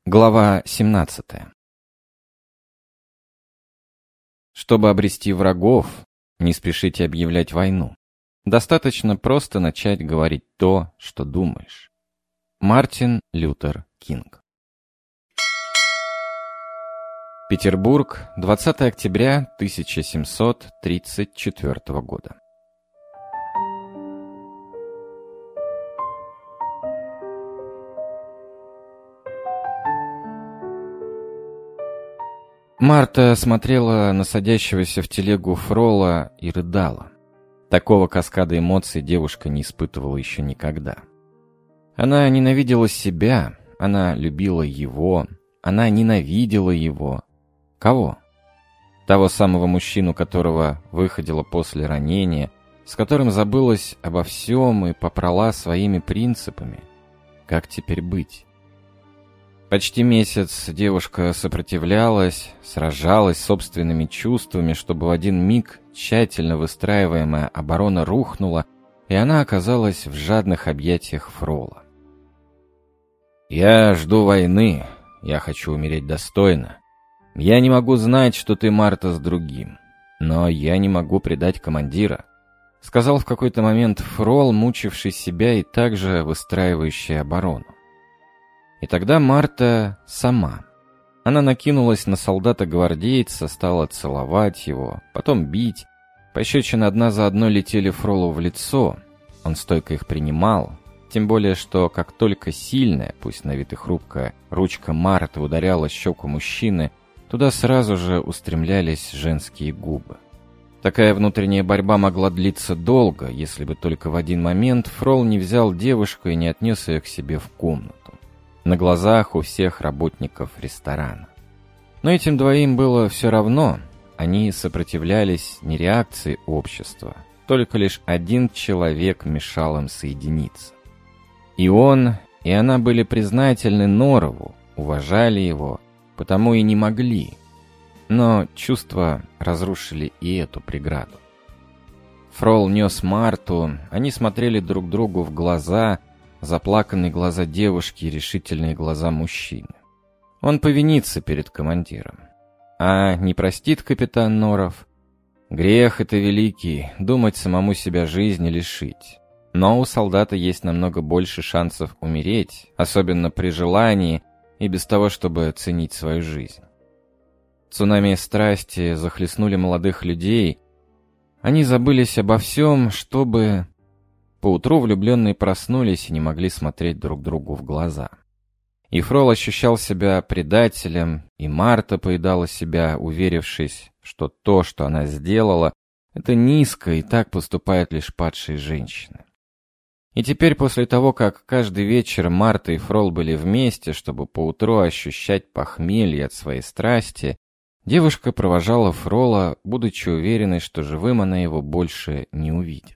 Глава 17. Чтобы обрести врагов, не спешите объявлять войну. Достаточно просто начать говорить то, что думаешь. Мартин Лютер Кинг. Петербург, 20 октября 1734 года. Марта смотрела на садящегося в телегу Фрола и рыдала. Такого каскада эмоций девушка не испытывала еще никогда. Она ненавидела себя, она любила его, она ненавидела его. Кого? Того самого мужчину, которого выходила после ранения, с которым забылась обо всем и попрала своими принципами. Как теперь быть? Почти месяц девушка сопротивлялась, сражалась с собственными чувствами, чтобы в один миг тщательно выстраиваемая оборона рухнула, и она оказалась в жадных объятиях Фрола. «Я жду войны, я хочу умереть достойно. Я не могу знать, что ты, Марта, с другим, но я не могу предать командира», сказал в какой-то момент Фрол, мучивший себя и также выстраивающий оборону. И тогда Марта сама. Она накинулась на солдата-гвардейца, стала целовать его, потом бить. Пощечины одна за одной летели Фролу в лицо. Он стойко их принимал. Тем более, что как только сильная, пусть на вид и хрупкая, ручка Марты ударяла щеку мужчины, туда сразу же устремлялись женские губы. Такая внутренняя борьба могла длиться долго, если бы только в один момент Фрол не взял девушку и не отнес ее к себе в комнату. На глазах у всех работников ресторана. Но этим двоим было все равно. Они сопротивлялись не реакции общества. Только лишь один человек мешал им соединиться. И он, и она были признательны Норову, уважали его, потому и не могли. Но чувства разрушили и эту преграду. Фрол нес Марту, они смотрели друг другу в глаза, заплаканные глаза девушки и решительные глаза мужчины. Он повинится перед командиром. А не простит капитан Норов? Грех это великий, думать самому себя жизни лишить. Но у солдата есть намного больше шансов умереть, особенно при желании и без того, чтобы ценить свою жизнь. Цунами страсти захлестнули молодых людей. Они забылись обо всем, чтобы... Поутру влюбленные проснулись и не могли смотреть друг другу в глаза. И Фрол ощущал себя предателем, и Марта поедала себя, уверившись, что то, что она сделала, это низко, и так поступают лишь падшие женщины. И теперь, после того, как каждый вечер Марта и Фрол были вместе, чтобы поутру ощущать похмелье от своей страсти, девушка провожала Фрола, будучи уверенной, что живым она его больше не увидит.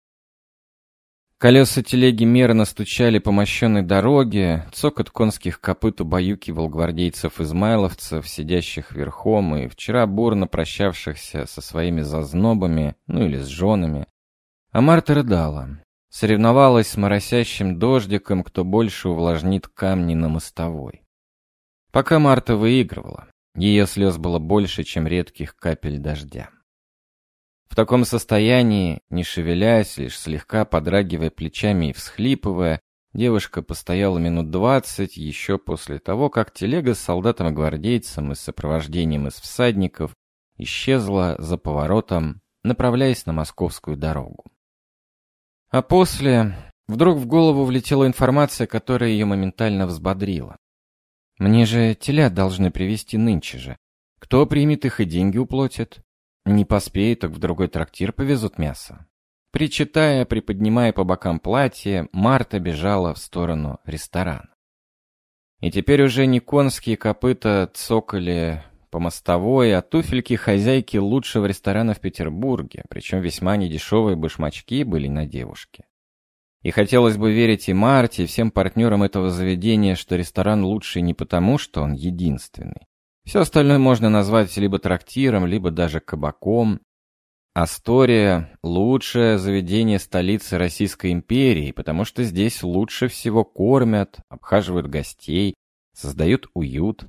Колеса телеги мерно стучали по мощенной дороге, цокот конских копыт убаюкивал гвардейцев-измайловцев, сидящих верхом и вчера бурно прощавшихся со своими зазнобами, ну или с женами. А Марта рыдала, соревновалась с моросящим дождиком, кто больше увлажнит камни на мостовой. Пока Марта выигрывала, ее слез было больше, чем редких капель дождя. В таком состоянии, не шевелясь, лишь слегка подрагивая плечами и всхлипывая, девушка постояла минут 20 еще после того, как телега с солдатом и гвардейцем и с сопровождением из всадников исчезла за поворотом, направляясь на московскую дорогу. А после вдруг в голову влетела информация, которая ее моментально взбодрила. «Мне же телят должны привезти нынче же. Кто примет их и деньги уплатит? Не поспеет, так в другой трактир повезут мясо». Причитая, приподнимая по бокам платье, Марта бежала в сторону ресторана. И теперь уже не конские копыта цокали по мостовой, а туфельки хозяйки лучшего ресторана в Петербурге, причем весьма недешевые башмачки были на девушке. И хотелось бы верить и Марте, и всем партнерам этого заведения, что ресторан лучший не потому, что он единственный. Все остальное можно назвать либо трактиром, либо даже кабаком. Астория – лучшее заведение столицы Российской империи, потому что здесь лучше всего кормят, обхаживают гостей, создают уют.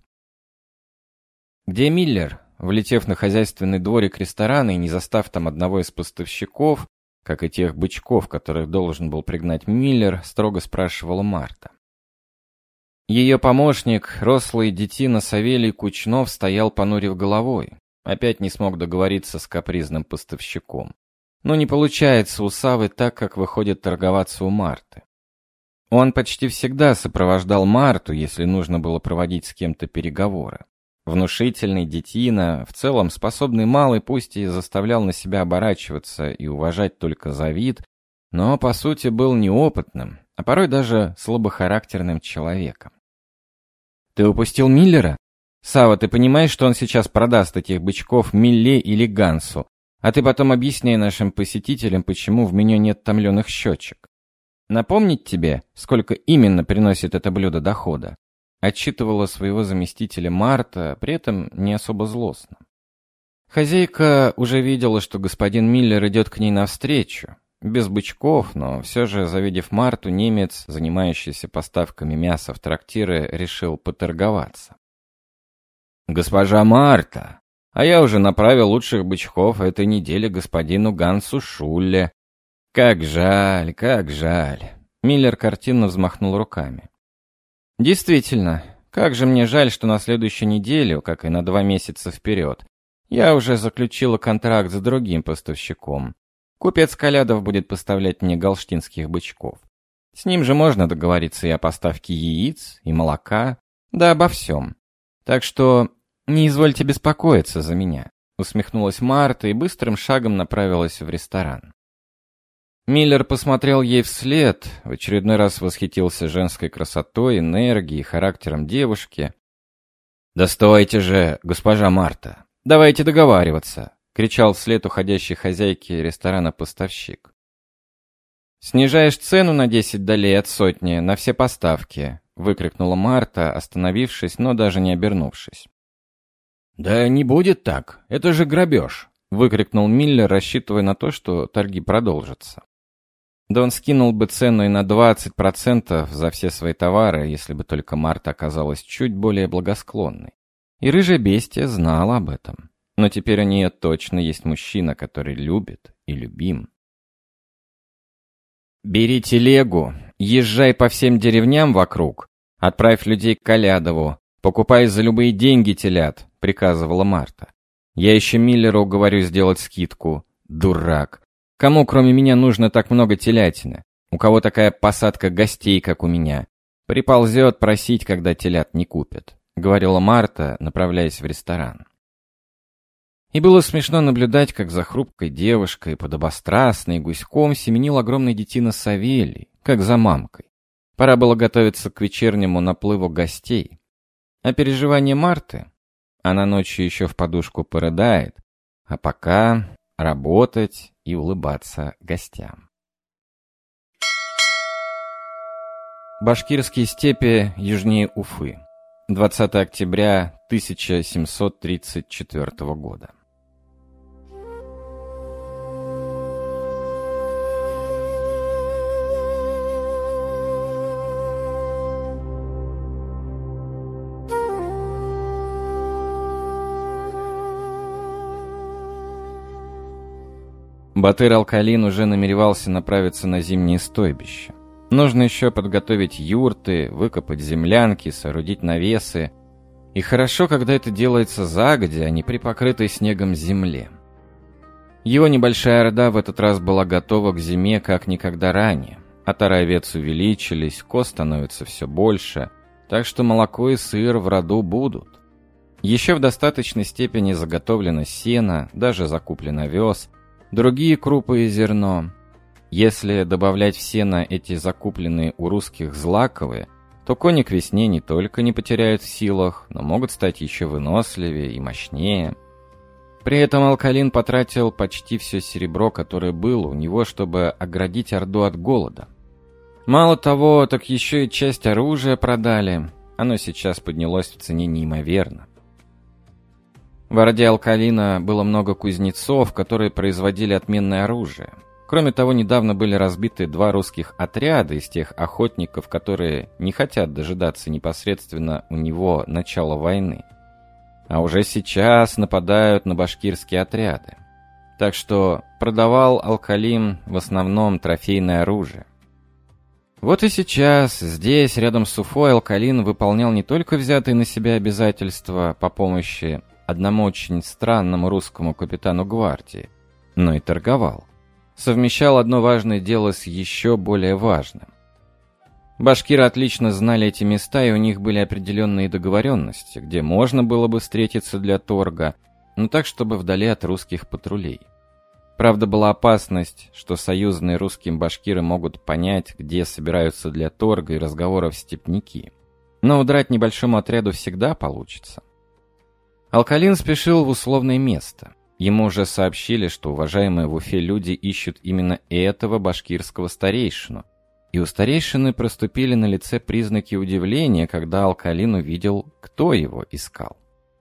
«Где Миллер?» Влетев на хозяйственный дворик ресторана и не застав там одного из поставщиков, как и тех бычков, которых должен был пригнать Миллер, строго спрашивала Марта. Ее помощник, рослый детина Савелий Кучнов, стоял, понурив головой. Опять не смог договориться с капризным поставщиком. Но не получается у Савы так, как выходит торговаться у Марты. Он почти всегда сопровождал Марту, если нужно было проводить с кем-то переговоры. Внушительный детина, в целом способный малый, пусть и заставлял на себя оборачиваться и уважать только за вид, но по сути был неопытным, а порой даже слабохарактерным человеком. «Ты упустил Миллера? Сава, ты понимаешь, что он сейчас продаст этих бычков Милле или Гансу, а ты потом объясняй нашим посетителям, почему в меню нет томленых щечек. Напомнить тебе, сколько именно приносит это блюдо дохода?» Отчитывала своего заместителя Марта, при этом не особо злостно. Хозяйка уже видела, что господин Миллер идет к ней навстречу. Без бычков, но все же, завидев Марту, немец, занимающийся поставками мяса в трактиры, решил поторговаться. «Госпожа Марта, а я уже направил лучших бычков этой недели господину Гансу Шулле. Как жаль, как жаль!» Миллер картинно взмахнул руками. «Действительно, как же мне жаль, что на следующей неделю, как и на 2 месяца вперед, я уже заключила контракт с другим поставщиком. Купец Колядов будет поставлять мне галштинских бычков. С ним же можно договориться и о поставке яиц, и молока, да обо всем. Так что не извольте беспокоиться за меня», — усмехнулась Марта и быстрым шагом направилась в ресторан. Миллер посмотрел ей вслед, в очередной раз восхитился женской красотой, энергией, характером девушки. «Да стойте же, госпожа Марта, давайте договариваться!» — кричал вслед уходящей хозяйке ресторана поставщик. «Снижаешь цену на 10 долей от сотни на все поставки!» — выкрикнула Марта, остановившись, но даже не обернувшись. «Да не будет так, это же грабеж!» — выкрикнул Миллер, рассчитывая на то, что торги продолжатся. Да он скинул бы цену и на 20% за все свои товары, если бы только Марта оказалась чуть более благосклонной. И рыжая бестия знала об этом. Но теперь у нее точно есть мужчина, который любит и любим. «Бери телегу, езжай по всем деревням вокруг, отправь людей к Колядову, покупай за любые деньги телят», — приказывала Марта. «Я еще Миллеру уговорю сделать скидку. Дурак. Кому, кроме меня, нужно так много телятины? У кого такая посадка гостей, как у меня? Приползет просить, когда телят не купят», — говорила Марта, направляясь в ресторан. И было смешно наблюдать, как за хрупкой девушкой, подобострастной гуськом семенил огромный детина Савелий, как за мамкой. Пора было готовиться к вечернему наплыву гостей. А переживания Марты? Она ночью еще в подушку порыдает, а пока работать и улыбаться гостям. Башкирские степи южнее Уфы. 20 октября 1734 года. Батыр Алкалин уже намеревался направиться на зимнее стойбище. Нужно еще подготовить юрты, выкопать землянки, соорудить навесы. И хорошо, когда это делается загодя, а не при покрытой снегом земле. Его небольшая орда в этот раз была готова к зиме как никогда ранее. Отары овец увеличились, коз становится все больше, так что молоко и сыр в роду будут. Еще в достаточной степени заготовлено сено, даже закуплен овес, другие крупы и зерно. Если добавлять в сено эти закупленные у русских злаковые, то кони к весне не только не потеряют в силах, но могут стать еще выносливее и мощнее. При этом Алкалин потратил почти все серебро, которое было у него, чтобы оградить орду от голода. Мало того, так еще и часть оружия продали. Оно сейчас поднялось в цене неимоверно. В орде Алкалина было много кузнецов, которые производили отменное оружие. Кроме того, недавно были разбиты 2 русских отряда из тех охотников, которые не хотят дожидаться непосредственно у него начала войны. А уже сейчас нападают на башкирские отряды. Так что продавал Алкалин в основном трофейное оружие. Вот и сейчас, здесь, рядом с Уфой, Алкалин выполнял не только взятые на себя обязательства по помощи одному очень странному русскому капитану гвардии, но и торговал. Совмещал одно важное дело с еще более важным. Башкиры отлично знали эти места, и у них были определенные договоренности, где можно было бы встретиться для торга, но так, чтобы вдали от русских патрулей. Правда, была опасность, что союзные русским башкиры могут понять, где собираются для торга и разговоров степняки. Но удрать небольшому отряду всегда получится. Алкалин спешил в условное место. Ему уже сообщили, что уважаемые в Уфе люди ищут именно этого башкирского старейшину. И у старейшины проступили на лице признаки удивления, когда Алкалин увидел, кто его искал.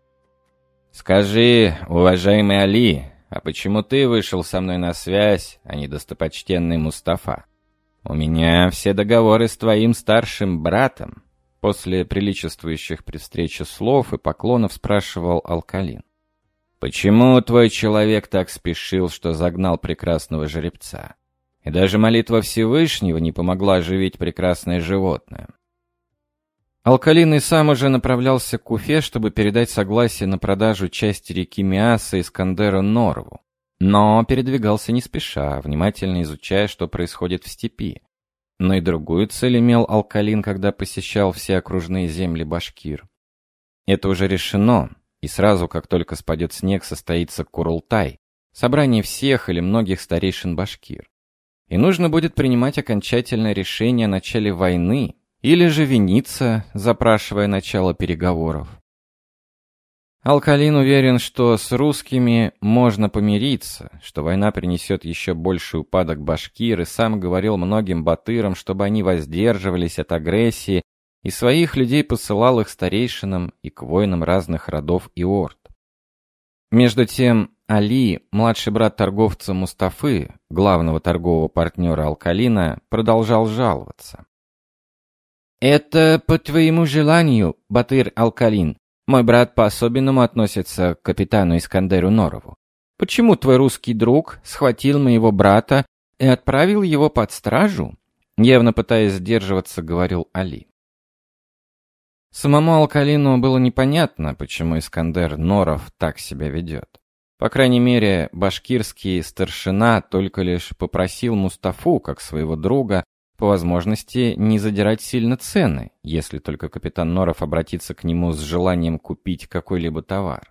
«Скажи, уважаемый Али, а почему ты вышел со мной на связь, а не достопочтенный Мустафа? У меня все договоры с твоим старшим братом». После приличествующих при встрече слов и поклонов спрашивал Алкалин. «Почему твой человек так спешил, что загнал прекрасного жеребца? И даже молитва Всевышнего не помогла оживить прекрасное животное». Алкалин и сам уже направлялся к Уфе, чтобы передать согласие на продажу части реки Миаса Искандеру Норову. Но передвигался не спеша, внимательно изучая, что происходит в степи. Но и другую цель имел Алкалин, когда посещал все окружные земли башкир. Это уже решено. И сразу, как только спадет снег, состоится Курултай, собрание всех или многих старейшин башкир. И нужно будет принимать окончательное решение о начале войны, или же виниться, запрашивая начало переговоров. Алкалин уверен, что с русскими можно помириться, что война принесет еще больший упадок башкир, и сам говорил многим батырам, чтобы они воздерживались от агрессии, и своих людей посылал их старейшинам и к воинам разных родов и орд. Между тем, Али, младший брат торговца Мустафы, главного торгового партнера Алкалина, продолжал жаловаться. «Это по твоему желанию, Батыр Алкалин. Мой брат по-особенному относится к капитану Искандеру Норову. Почему твой русский друг схватил моего брата и отправил его под стражу?» Явно пытаясь сдерживаться, говорил Али. Самому Алкалину было непонятно, почему Искандер Норов так себя ведет. По крайней мере, башкирский старшина только лишь попросил Мустафу, как своего друга, по возможности не задирать сильно цены, если только капитан Норов обратится к нему с желанием купить какой-либо товар.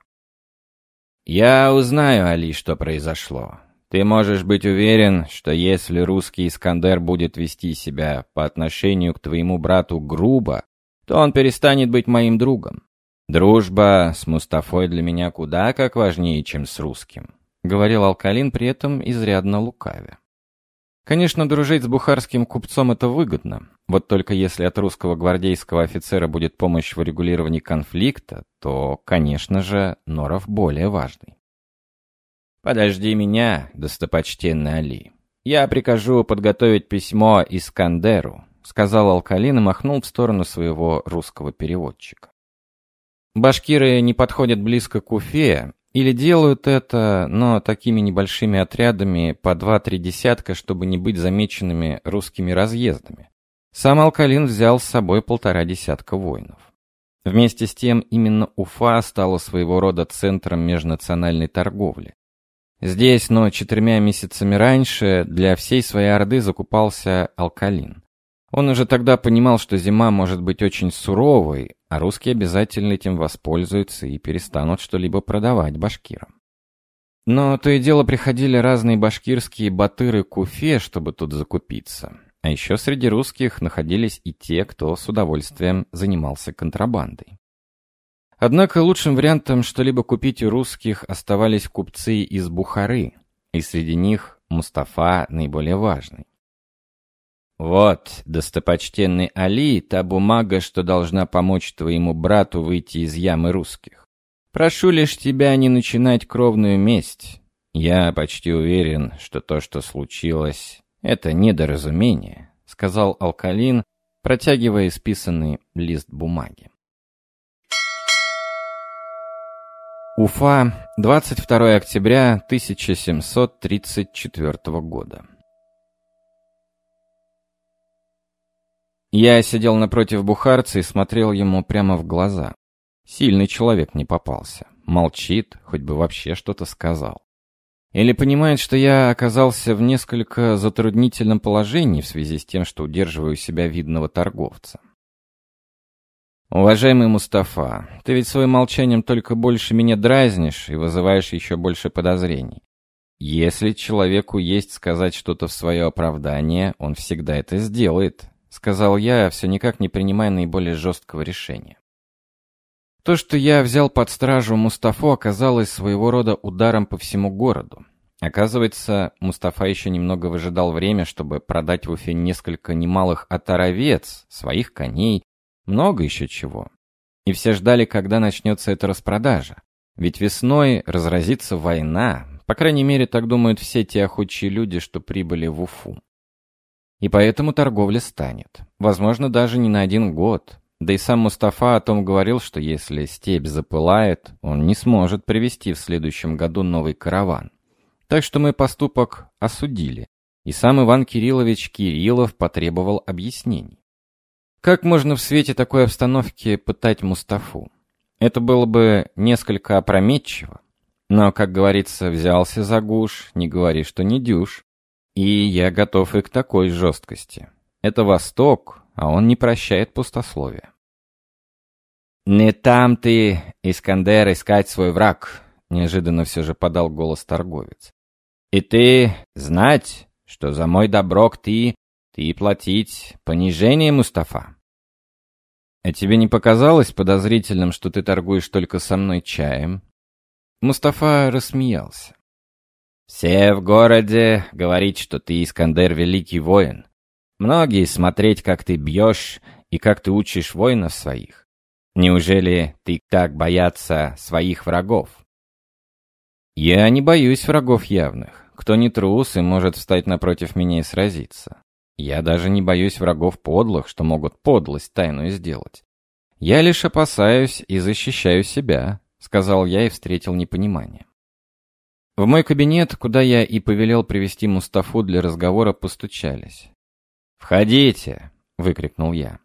«Я узнаю, Али, что произошло. Ты можешь быть уверен, что если русский Искандер будет вести себя по отношению к твоему брату грубо, то он перестанет быть моим другом. Дружба с Мустафой для меня куда как важнее, чем с русским», — говорил Алкалин, при этом изрядно лукавя. Конечно, дружить с бухарским купцом — это выгодно. Вот только если от русского гвардейского офицера будет помощь в урегулировании конфликта, то, конечно же, Норов более важный. «Подожди меня, достопочтенный Али. Я прикажу подготовить письмо Искандеру», — сказал Алкалин и махнул в сторону своего русского переводчика. Башкиры не подходят близко к Уфе, или делают это, но такими небольшими отрядами по 2-3 десятка, чтобы не быть замеченными русскими разъездами. Сам Алкалин взял с собой 1,5 десятка воинов. Вместе с тем, именно Уфа стала своего рода центром межнациональной торговли. Здесь, но 4 месяцами раньше, для всей своей орды закупался Алкалин. Он уже тогда понимал, что зима может быть очень суровой, а русские обязательно этим воспользуются и перестанут что-либо продавать башкирам. Но то и дело приходили разные башкирские батыры к Уфе, чтобы тут закупиться. А еще среди русских находились и те, кто с удовольствием занимался контрабандой. Однако лучшим вариантом что-либо купить у русских оставались купцы из Бухары, и среди них Мустафа наиболее важный. «Вот, достопочтенный Али, та бумага, что должна помочь твоему брату выйти из ямы русских. Прошу лишь тебя не начинать кровную месть. «Я почти уверен, что то, что случилось, это недоразумение», — сказал Алкалин, протягивая исписанный лист бумаги. Уфа, 22 октября 1734 года. Я сидел напротив бухарца и смотрел ему прямо в глаза. Сильный человек не попался. Молчит, хоть бы вообще что-то сказал. Или понимает, что я оказался в несколько затруднительном положении в связи с тем, что удерживаю себя видного торговца. «Уважаемый Мустафа, ты ведь своим молчанием только больше меня дразнишь и вызываешь еще больше подозрений. Если человеку есть сказать что-то в свое оправдание, он всегда это сделает», — сказал я, все никак не принимая наиболее жесткого решения. То, что я взял под стражу Мустафу, оказалось своего рода ударом по всему городу. Оказывается, Мустафа еще немного выжидал время, чтобы продать в Уфе несколько немалых отар овец, своих коней, много еще чего. И все ждали, когда начнется эта распродажа. Ведь весной разразится война, по крайней мере, так думают все те охотчие люди, что прибыли в Уфу. И поэтому торговля станет. Возможно, даже не на 1 год. Да и сам Мустафа о том говорил, что если степь запылает, он не сможет привести в следующем году новый караван. Так что мой поступок осудили. И сам Иван Кириллович Кириллов потребовал объяснений. Как можно в свете такой обстановки пытать Мустафу? Это было бы несколько опрометчиво. Но, как говорится, взялся за гуш, не говори, что не дюж. И я готов и к такой жесткости. Это Восток, а он не прощает пустословия. «Не там ты, Искандер, искать свой враг», — неожиданно все же подал голос торговец. «И ты знать, что за мой доброк ты платить понижение, Мустафа». «А тебе не показалось подозрительным, что ты торгуешь только со мной чаем?» Мустафа рассмеялся. «Все в городе говорят, что ты, Искандер, великий воин. Многие смотреть, как ты бьешь и как ты учишь воинов своих. Неужели ты так боятся своих врагов?» «Я не боюсь врагов явных. Кто не трус и может встать напротив меня и сразиться. Я даже не боюсь врагов подлых, что могут подлость тайную сделать. Я лишь опасаюсь и защищаю себя», — сказал я и встретил непонимание. В мой кабинет, куда я и повелел привести Мустафу для разговора, постучались. «Входите!» — выкрикнул я.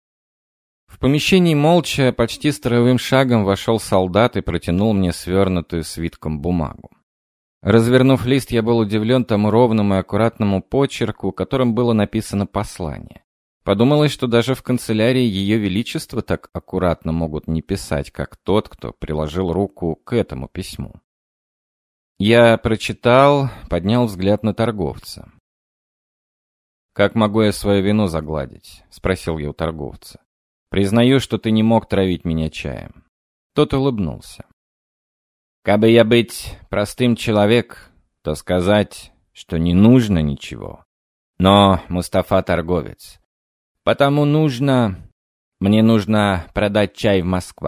В помещении молча, почти строевым шагом вошел солдат и протянул мне свернутую свитком бумагу. Развернув лист, я был удивлен тому ровному и аккуратному почерку, которым было написано послание. Подумалось, что даже в канцелярии Ее Величества так аккуратно могут не писать, как тот, кто приложил руку к этому письму. Я прочитал, поднял взгляд на торговца. «Как могу я свою вину загладить?» — спросил я у торговца. «Признаю, что ты не мог травить меня чаем». Тот улыбнулся. «Кабы я быть простым человек, то сказать, что не нужно ничего. Но Мустафа торговец. Потому мне нужно продать чай в Москву».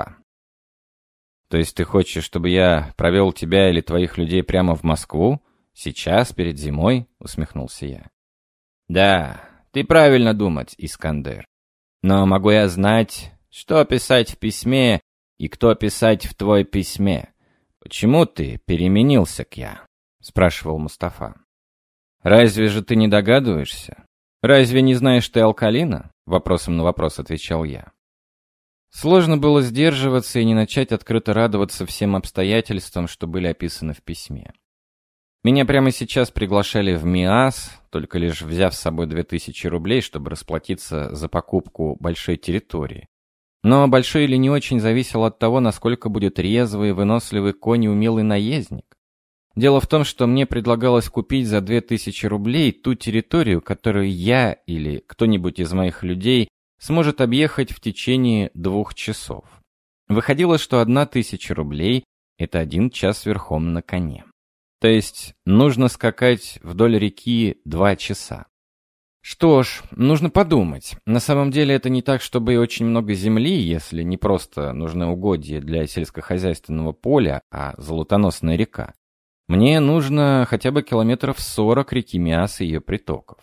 «То есть ты хочешь, чтобы я провел тебя или твоих людей прямо в Москву? Сейчас, перед зимой?» — усмехнулся я. «Да, ты правильно думать, Искандер. Но могу я знать, что писать в письме и кто писать в твой письме? Почему ты переменился, Кья?» — спрашивал Мустафа. «Разве же ты не догадываешься? Разве не знаешь ты Алкалина?» — вопросом на вопрос отвечал я. Сложно было сдерживаться и не начать открыто радоваться всем обстоятельствам, что были описаны в письме. Меня прямо сейчас приглашали в МИАС, только лишь взяв с собой 2000 рублей, чтобы расплатиться за покупку большой территории. Но большой или не очень зависело от того, насколько будет резвый, выносливый конь и умелый наездник. Дело в том, что мне предлагалось купить за 2000 рублей ту территорию, которую я или кто-нибудь из моих людей сможет объехать в течение 2 часов. Выходило, что 1000 рублей — это 1 час верхом на коне. То есть нужно скакать вдоль реки 2 часа. Что ж, нужно подумать. На самом деле это не так, чтобы и очень много земли, если не просто нужны угодья для сельскохозяйственного поля, а золотоносная река. Мне нужно хотя бы километров 40 реки Миас и ее притоков.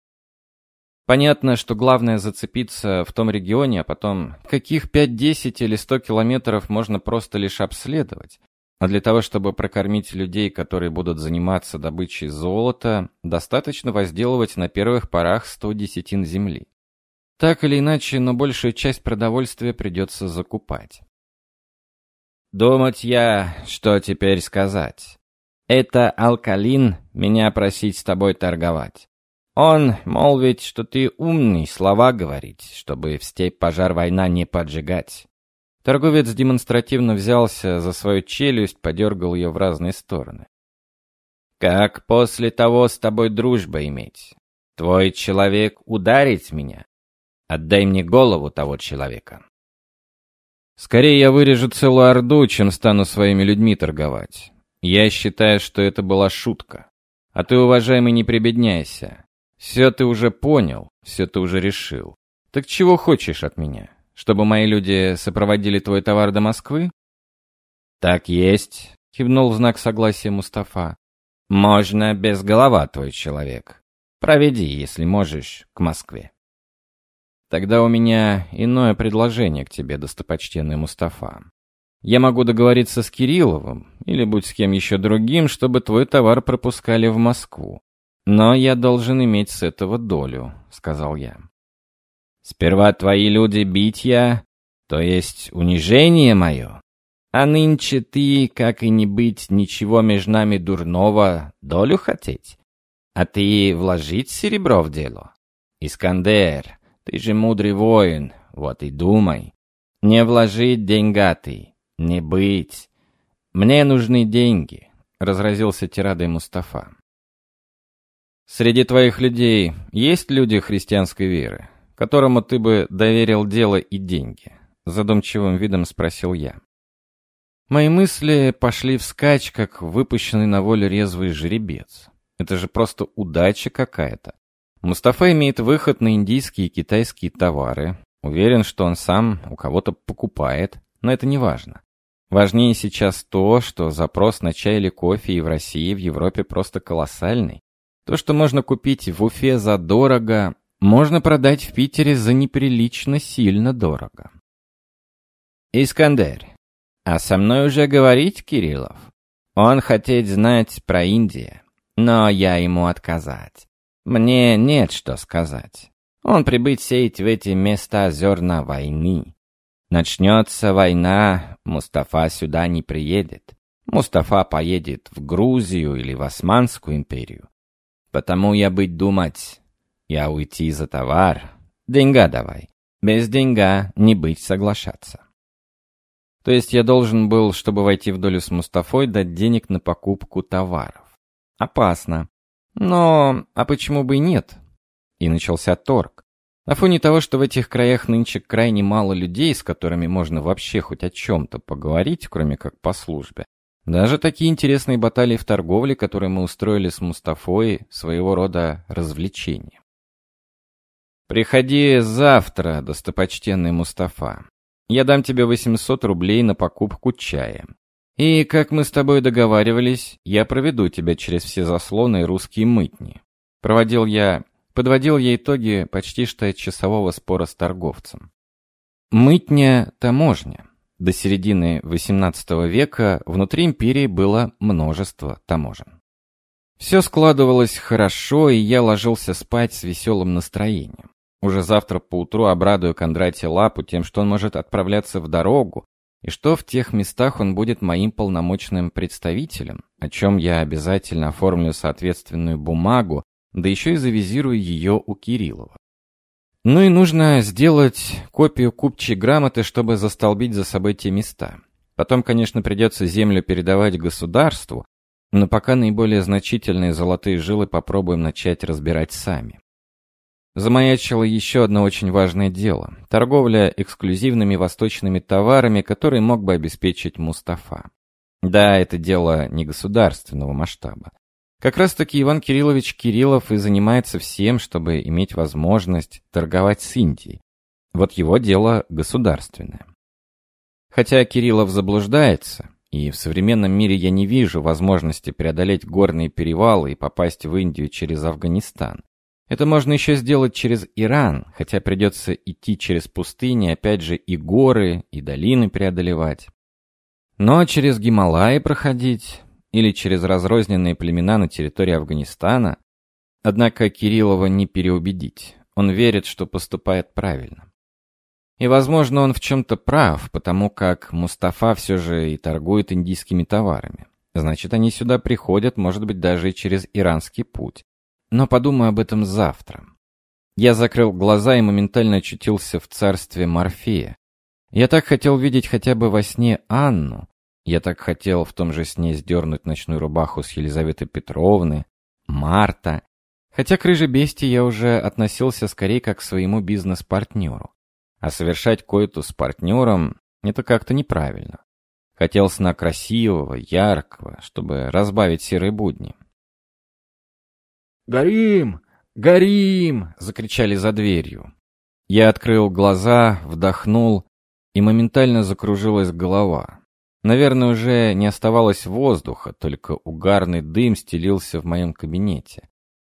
Понятно, что главное зацепиться в том регионе, а потом каких 5, 10 или 100 километров можно просто лишь обследовать. А для того, чтобы прокормить людей, которые будут заниматься добычей золота, достаточно возделывать на первых порах 100 десятин земли. Так или иначе, но большую часть продовольствия придется закупать. Думать я, что теперь сказать. Это Алкалин меня просить с тобой торговать. Он молвит, что ты умный, слова говорить, чтобы в степь пожар война не поджигать. Торговец демонстративно взялся за свою челюсть, подергал ее в разные стороны. Как после того с тобой дружба иметь? Твой человек ударить меня? Отдай мне голову того человека. Скорее я вырежу целую орду, чем стану своими людьми торговать. Я считаю, что это была шутка. А ты, уважаемый, не прибедняйся. Все ты уже понял, все ты уже решил. Так чего хочешь от меня? Чтобы мои люди сопроводили твой товар до Москвы? Так есть, кивнул в знак согласия Мустафа. Можно без голова, твой человек. Проведи, если можешь, к Москве. Тогда у меня иное предложение к тебе, достопочтенный Мустафа. Я могу договориться с Кирилловым, или будь с кем еще другим, чтобы твой товар пропускали в Москву. Но я должен иметь с этого долю, сказал я. Сперва твои люди бить я, то есть унижение мое. А нынче ты, как и не быть ничего между нами дурного, долю хотеть? А ты вложить серебро в дело? Искандер, ты же мудрый воин, вот и думай. Не вложить деньга ты, не быть. Мне нужны деньги, разразился тирадой Мустафа. Среди твоих людей есть люди христианской веры, которому ты бы доверил дело и деньги? Задумчивым видом спросил я. Мои мысли пошли вскачь, как выпущенный на волю резвый жеребец. Это же просто удача какая-то. Мустафа имеет выход на индийские и китайские товары. Уверен, что он сам у кого-то покупает, но это не важно. Важнее сейчас то, что запрос на чай или кофе и в России, и в Европе просто колоссальный. То, что можно купить в Уфе за дорого, можно продать в Питере за неприлично сильно дорого. Искандер, а со мной уже говорить Кириллов? Он хотеть знать про Индию, но я ему отказать. Мне нет что сказать. Он прибыть сеять в эти места зерна войны. Начнется война, Мустафа сюда не приедет. Мустафа поедет в Грузию или в Османскую империю. Потому я быть думать, я уйти за товар, деньга давай. Без деньга не быть соглашаться. То есть я должен был, чтобы войти в долю с Мустафой, дать денег на покупку товаров. Опасно. Но, а почему бы и нет? И начался торг. На фоне того, что в этих краях нынче крайне мало людей, с которыми можно вообще хоть о чем-то поговорить, кроме как по службе, даже такие интересные баталии в торговле, которые мы устроили с Мустафой, своего рода развлечение. «Приходи завтра, достопочтенный Мустафа. Я дам тебе 800 рублей на покупку чая. И, как мы с тобой договаривались, я проведу тебя через все заслоны и русские мытни». Подводил я итоги почти что часового спора с торговцем. Мытня – таможня. До середины XVIII века внутри империи было множество таможен. Все складывалось хорошо, и я ложился спать с веселым настроением. Уже завтра поутру обрадую Кондратия Лапу тем, что он может отправляться в дорогу, и что в тех местах он будет моим полномочным представителем, о чем я обязательно оформлю соответственную бумагу, да еще и завизирую ее у Кириллова. Ну и нужно сделать копию купчей грамоты, чтобы застолбить за собой те места. Потом, конечно, придется землю передавать государству, но пока наиболее значительные золотые жилы попробуем начать разбирать сами. Замаячило еще одно очень важное дело – торговля эксклюзивными восточными товарами, которые мог бы обеспечить Мустафа. Да, это дело не государственного масштаба. Как раз-таки Иван Кириллович Кириллов и занимается всем, чтобы иметь возможность торговать с Индией. Вот его дело государственное. Хотя Кириллов заблуждается, И в современном мире я не вижу возможности преодолеть горные перевалы и попасть в Индию через Афганистан. Это можно еще сделать через Иран, хотя придется идти через пустыни, опять же и горы, и долины преодолевать. Но через Гималаи проходить или через разрозненные племена на территории Афганистана. Однако Кириллова не переубедить. Он верит, что поступает правильно. И, возможно, он в чем-то прав, потому как Мустафа все же и торгует индийскими товарами. Значит, они сюда приходят, может быть, даже и через иранский путь. Но подумаю об этом завтра. Я закрыл глаза и моментально очутился в царстве Морфея. Я так хотел видеть хотя бы во сне Анну. Я так хотел в том же сне сдернуть ночную рубаху с Елизаветы Петровны, Марта. Хотя к рыжей бестии я уже относился скорее как к своему бизнес-партнеру. А совершать койту с партнером — это как-то неправильно. Хотел сна красивого, яркого, чтобы разбавить серые будни. «Горим! Горим!» — закричали за дверью. Я открыл глаза, вдохнул, и моментально закружилась голова. Наверное, уже не оставалось воздуха, только угарный дым стелился в моем кабинете.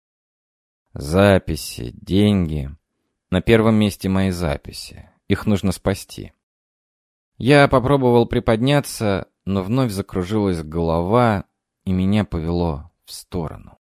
Записи, деньги. На первом месте мои записи. Их нужно спасти. Я попробовал приподняться, но вновь закружилась голова, и меня повело в сторону.